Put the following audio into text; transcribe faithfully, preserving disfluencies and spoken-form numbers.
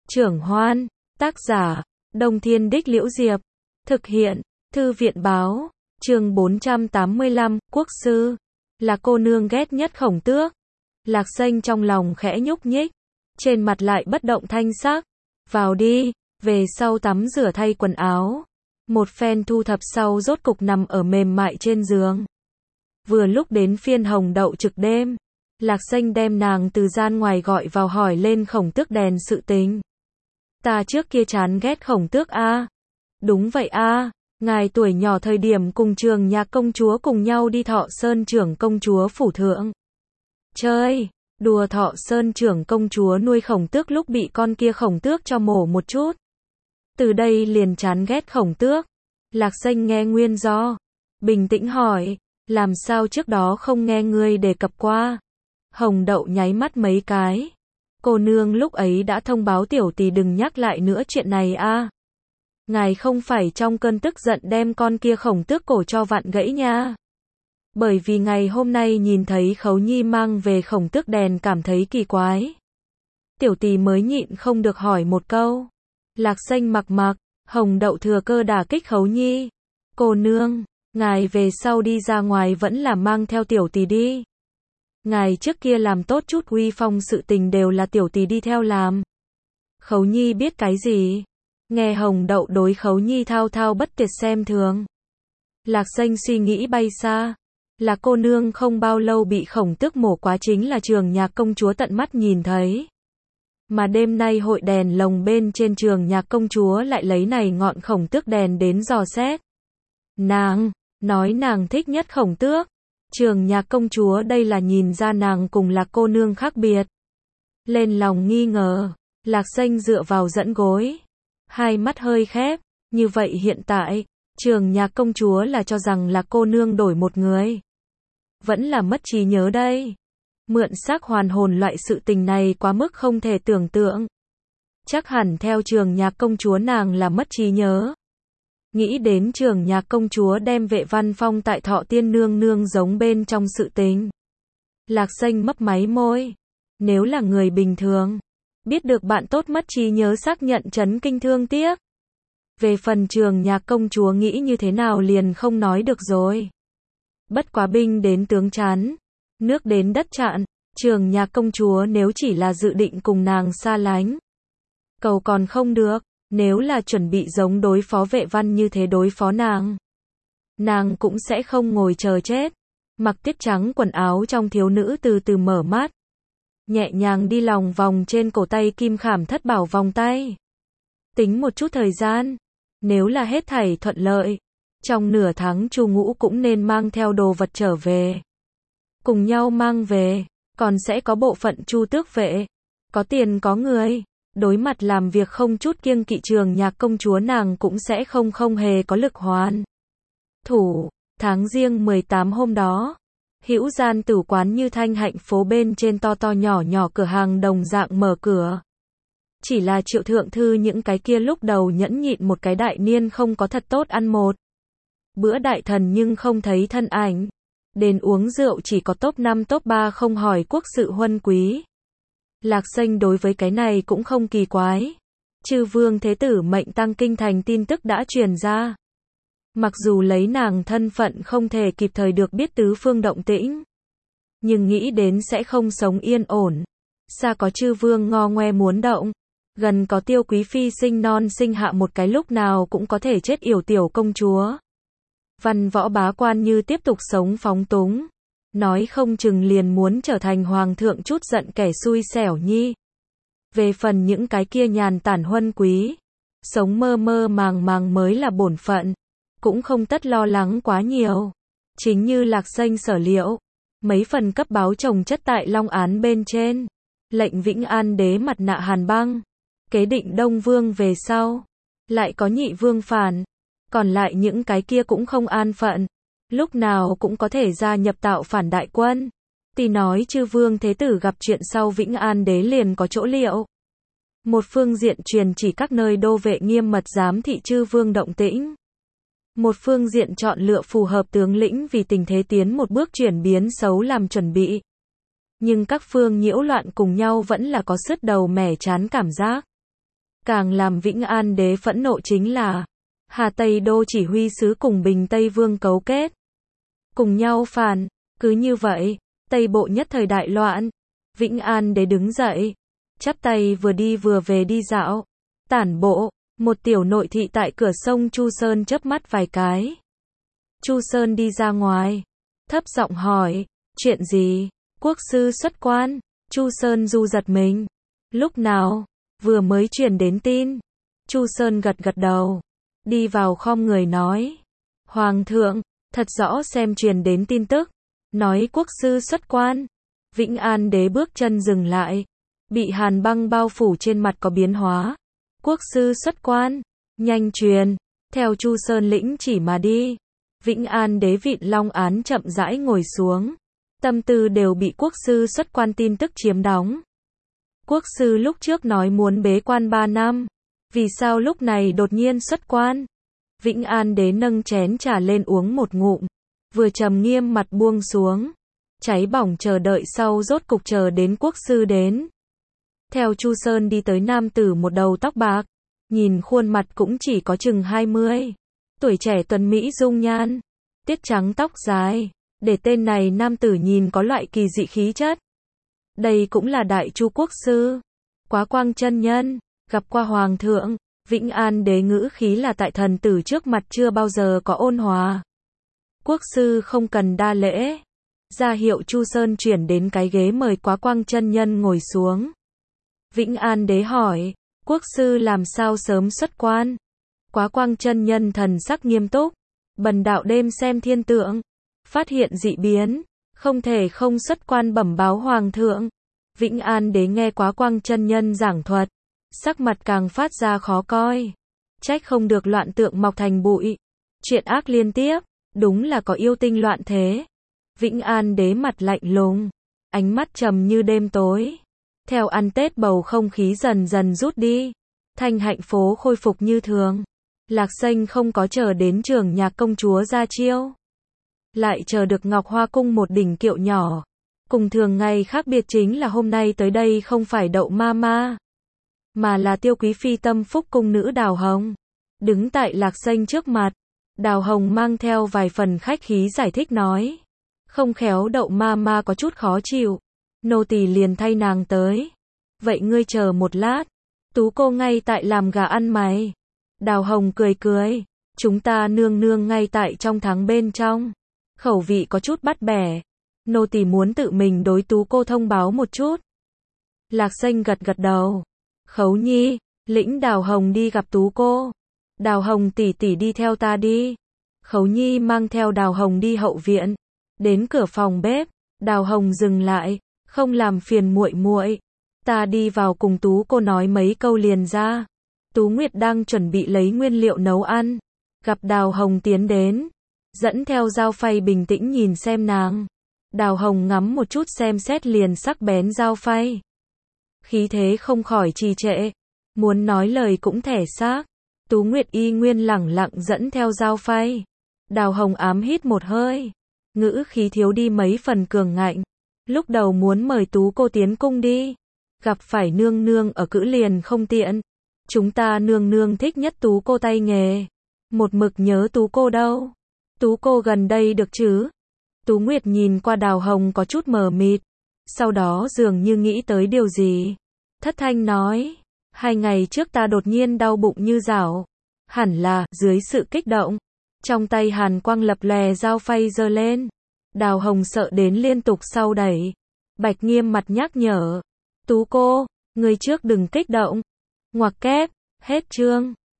Trưởng Hoan, tác giả, Đông Thiên Đích Liễu Diệp, thực hiện, Thư viện Báo, chương bốn trăm tám mươi lăm, Quốc sư, là cô nương ghét nhất Khổng Tước. Lạc Xanh trong lòng khẽ nhúc nhích, trên mặt lại bất động thanh sắc. Vào đi, về sau tắm rửa thay quần áo. Một phen thu thập sau rốt cục nằm ở mềm mại trên giường. Vừa lúc đến phiên Hồng Đậu trực đêm, Lạc Xanh đem nàng từ gian ngoài gọi vào hỏi lên Khổng Tước đèn sự tình. Ta trước kia chán ghét Khổng Tước a. Đúng vậy a, ngài tuổi nhỏ thời điểm cùng Trường Nhạc công chúa cùng nhau đi Thọ Sơn trưởng công chúa phủ thượng. Chơi, đùa Thọ Sơn trưởng công chúa nuôi Khổng Tước lúc bị con kia Khổng Tước cho mổ một chút. Từ đây liền chán ghét Khổng Tước. Lạc Xanh nghe nguyên do, bình tĩnh hỏi, làm sao trước đó không nghe ngươi đề cập qua? Hồng Đậu nháy mắt mấy cái. Cô nương lúc ấy đã thông báo tiểu tỳ đừng nhắc lại nữa chuyện này a. Ngài không phải trong cơn tức giận đem con kia Khổng Tước cổ cho vặn gãy nha. Bởi vì ngày hôm nay nhìn thấy Khấu Nhi mang về Khổng Tước đèn cảm thấy kỳ quái. Tiểu tỳ mới nhịn không được hỏi một câu. Lạc Xanh mặc mặc, Hồng Đậu thừa cơ đả kích Khấu Nhi. Cô nương, ngài về sau đi ra ngoài vẫn là mang theo tiểu tỳ đi. Ngài trước kia làm tốt chút uy phong sự tình đều là tiểu tỳ đi theo làm. Khấu Nhi biết cái gì? Nghe Hồng Đậu đối Khấu Nhi thao thao bất tuyệt xem thường. Lạc Xanh suy nghĩ bay xa. Là cô nương không bao lâu bị Khổng Tước mổ quá chính là Trường Nhạc công chúa tận mắt nhìn thấy. Mà đêm nay hội đèn lồng bên trên Trường Nhạc công chúa lại lấy này ngọn Khổng Tước đèn đến dò xét. Nàng, nói nàng thích nhất Khổng Tước. Trường Nhạc công chúa đây là nhìn ra nàng cùng Lạc cô nương khác biệt. Lên lòng nghi ngờ, Lạc Xanh dựa vào dẫn gối. Hai mắt hơi khép, như vậy hiện tại, Trường Nhạc công chúa là cho rằng Lạc cô nương đổi một người. Vẫn là mất trí nhớ đây. Mượn xác hoàn hồn loại sự tình này quá mức không thể tưởng tượng. Chắc hẳn theo Trường Nhạc công chúa nàng là mất trí nhớ. Nghĩ đến Trường Nhạc công chúa đem Vệ Văn Phong tại Thọ Tiên nương nương giống bên trong sự tình. Lạc Xanh mấp máy môi. Nếu là người bình thường, biết được bạn tốt mất trí nhớ xác nhận chấn kinh thương tiếc. Về phần Trường Nhạc công chúa nghĩ như thế nào liền không nói được rồi. Bất quá binh đến tướng chán, nước đến đất chặn, Trường Nhạc công chúa nếu chỉ là dự định cùng nàng xa lánh, cầu còn không được, nếu là chuẩn bị giống đối phó Vệ Văn như thế đối phó nàng, nàng cũng sẽ không ngồi chờ chết. Mặc tuyết trắng quần áo trong thiếu nữ từ từ mở mắt, nhẹ nhàng đi lòng vòng trên cổ tay kim khảm thất bảo vòng tay. Tính một chút thời gian, nếu là hết thảy thuận lợi, trong nửa tháng Chu Ngũ cũng nên mang theo đồ vật trở về. Cùng nhau mang về, còn sẽ có bộ phận Chu Tước vệ, có tiền có người, đối mặt làm việc không chút kiêng kỵ Trường Nhạc công chúa nàng cũng sẽ không không hề có lực hoàn thủ. Tháng Giêng mười tám hôm đó, Hữu Gian tử quán như Thanh Hạnh phố bên trên to to nhỏ nhỏ cửa hàng đồng dạng mở cửa. Chỉ là Triệu thượng thư những cái kia lúc đầu nhẫn nhịn một cái đại niên không có thật tốt ăn một bữa đại thần nhưng không thấy thân ảnh. Đến uống rượu chỉ có top năm top ba không hỏi quốc sự huân quý. Lạc Xanh đối với cái này cũng không kỳ quái. Chư vương thế tử mệnh tăng kinh thành tin tức đã truyền ra. Mặc dù lấy nàng thân phận không thể kịp thời được biết tứ phương động tĩnh, nhưng nghĩ đến sẽ không sống yên ổn. Xa có chư vương ngo ngoe muốn động, gần có Tiêu quý phi sinh non sinh hạ một cái lúc nào cũng có thể chết yểu tiểu công chúa. Văn võ bá quan như tiếp tục sống phóng túng, nói không chừng liền muốn trở thành hoàng thượng chút giận kẻ xui xẻo nhi. Về phần những cái kia nhàn tản huân quý, sống mơ mơ màng màng mới là bổn phận, cũng không tất lo lắng quá nhiều. Chính như Lạc Xanh sở liệu, mấy phần cấp báo chồng chất tại Long Án bên trên, lệnh Vĩnh An đế mặt nạ hàn băng, kế định Đông Vương về sau, lại có nhị vương phản, còn lại những cái kia cũng không an phận, lúc nào cũng có thể gia nhập tạo phản đại quân. Tỷ nói chư vương thế tử gặp chuyện sau Vĩnh An đế liền có chỗ liệu. Một phương diện truyền chỉ các nơi đô vệ nghiêm mật giám thị chư vương động tĩnh. Một phương diện chọn lựa phù hợp tướng lĩnh vì tình thế tiến một bước chuyển biến xấu làm chuẩn bị. Nhưng các phương nhiễu loạn cùng nhau vẫn là có sứt đầu mẻ chán cảm giác. Càng làm Vĩnh An Đế phẫn nộ chính là Hà Tây Đô chỉ huy sứ cùng Bình Tây Vương cấu kết, cùng nhau phản. Cứ như vậy, Tây Bộ nhất thời đại loạn. Vĩnh An Đế đứng dậy, chắp tay vừa đi vừa về đi dạo. Tản bộ, một tiểu nội thị tại cửa sông Chu Sơn chớp mắt vài cái. Chu Sơn đi ra ngoài, thấp giọng hỏi, chuyện gì? Quốc sư xuất quan. Chu Sơn du giật mình. Lúc nào? Vừa mới truyền đến tin. Chu Sơn gật gật đầu, đi vào khom người nói, Hoàng thượng, thật rõ xem truyền đến tin tức, nói quốc sư xuất quan. Vĩnh An Đế bước chân dừng lại, bị hàn băng bao phủ trên mặt có biến hóa. Quốc sư xuất quan, nhanh truyền, theo Chu Sơn lĩnh chỉ mà đi. Vĩnh An Đế vịn long án chậm rãi ngồi xuống, tâm tư đều bị quốc sư xuất quan tin tức chiếm đóng. Quốc sư lúc trước nói muốn bế quan ba năm, vì sao lúc này đột nhiên xuất quan? Vĩnh An Đế nâng chén trà lên uống một ngụm, vừa trầm nghiêm mặt buông xuống, cháy bỏng chờ đợi sau rốt cục chờ đến quốc sư đến. Theo Chu Sơn đi tới nam tử một đầu tóc bạc, nhìn khuôn mặt cũng chỉ có chừng hai mươi, tuổi trẻ tuấn mỹ dung nhan, tiết trắng tóc dài, để tên này nam tử nhìn có loại kỳ dị khí chất. Đây cũng là Đại Chu quốc sư, Quá Quang chân nhân, gặp qua hoàng thượng. Vĩnh An Đế ngữ khí là tại thần tử trước mặt chưa bao giờ có ôn hòa. Quốc sư không cần đa lễ. Ra hiệu Chu Sơn chuyển đến cái ghế mời Quá Quang chân nhân ngồi xuống. Vĩnh An Đế hỏi, quốc sư làm sao sớm xuất quan? Quá Quang chân nhân thần sắc nghiêm túc, bần đạo đêm xem thiên tượng, phát hiện dị biến, không thể không xuất quan bẩm báo hoàng thượng. Vĩnh An Đế nghe Quá Quang chân nhân giảng thuật, sắc mặt càng phát ra khó coi. Trách không được loạn tượng mọc thành bụi, chuyện ác liên tiếp, đúng là có yêu tinh loạn thế. Vĩnh An Đế mặt lạnh lùng, ánh mắt trầm như đêm tối. Theo ăn Tết bầu không khí dần dần rút đi, Thanh Hạnh phố khôi phục như thường. Lạc Xanh không có chờ đến trường nhạc công chúa ra chiêu, lại chờ được Ngọc Hoa cung một đỉnh kiệu nhỏ. Cùng thường ngày khác biệt chính là hôm nay tới đây không phải Đậu ma ma, mà là Tiêu quý phi tâm phúc cung nữ Đào Hồng. Đứng tại Lạc Xanh trước mặt, Đào Hồng mang theo vài phần khách khí giải thích nói, không khéo Đậu ma ma có chút khó chịu, nô tỳ liền thay nàng tới. Vậy ngươi chờ một lát, tú cô ngay tại làm gà ăn mày. Đào Hồng cười cười, chúng ta nương nương ngay tại trong tháng bên trong, khẩu vị có chút bắt bẻ, nô tỳ muốn tự mình đối tú cô thông báo một chút. Lạc Xanh gật gật đầu, Khấu nhi, lĩnh Đào Hồng đi gặp tú cô. Đào Hồng tỷ tỷ đi theo ta đi. Khấu nhi mang theo Đào Hồng đi hậu viện, đến cửa phòng bếp, Đào Hồng dừng lại, không làm phiền muội muội, ta đi vào cùng tú cô nói mấy câu liền ra. Tú Nguyệt đang chuẩn bị lấy nguyên liệu nấu ăn, gặp Đào Hồng tiến đến, dẫn theo dao phay bình tĩnh nhìn xem nàng. Đào Hồng ngắm một chút xem xét liền sắc bén dao phay, khí thế không khỏi trì trệ, muốn nói lời cũng thẻ xác. Tú Nguyệt y nguyên lẳng lặng dẫn theo dao phay. Đào Hồng ám hít một hơi, ngữ khí thiếu đi mấy phần cường ngạnh. Lúc đầu muốn mời tú cô tiến cung đi, gặp phải nương nương ở cữ liền không tiện. Chúng ta nương nương thích nhất tú cô tay nghề, một mực nhớ tú cô đâu. Tú cô gần đây được chứ? Tú Nguyệt nhìn qua Đào Hồng có chút mờ mịt, sau đó dường như nghĩ tới điều gì, thất thanh nói, hai ngày trước ta đột nhiên đau bụng như rảo, hẳn là dưới sự kích động. Trong tay hàn quang lập lòe dao phay giơ lên, Đào Hồng sợ đến liên tục sau đẩy. Bạch Nghiêm mặt nhắc nhở, tú cô, người trước đừng kích động. Ngoặc kép, hết chương.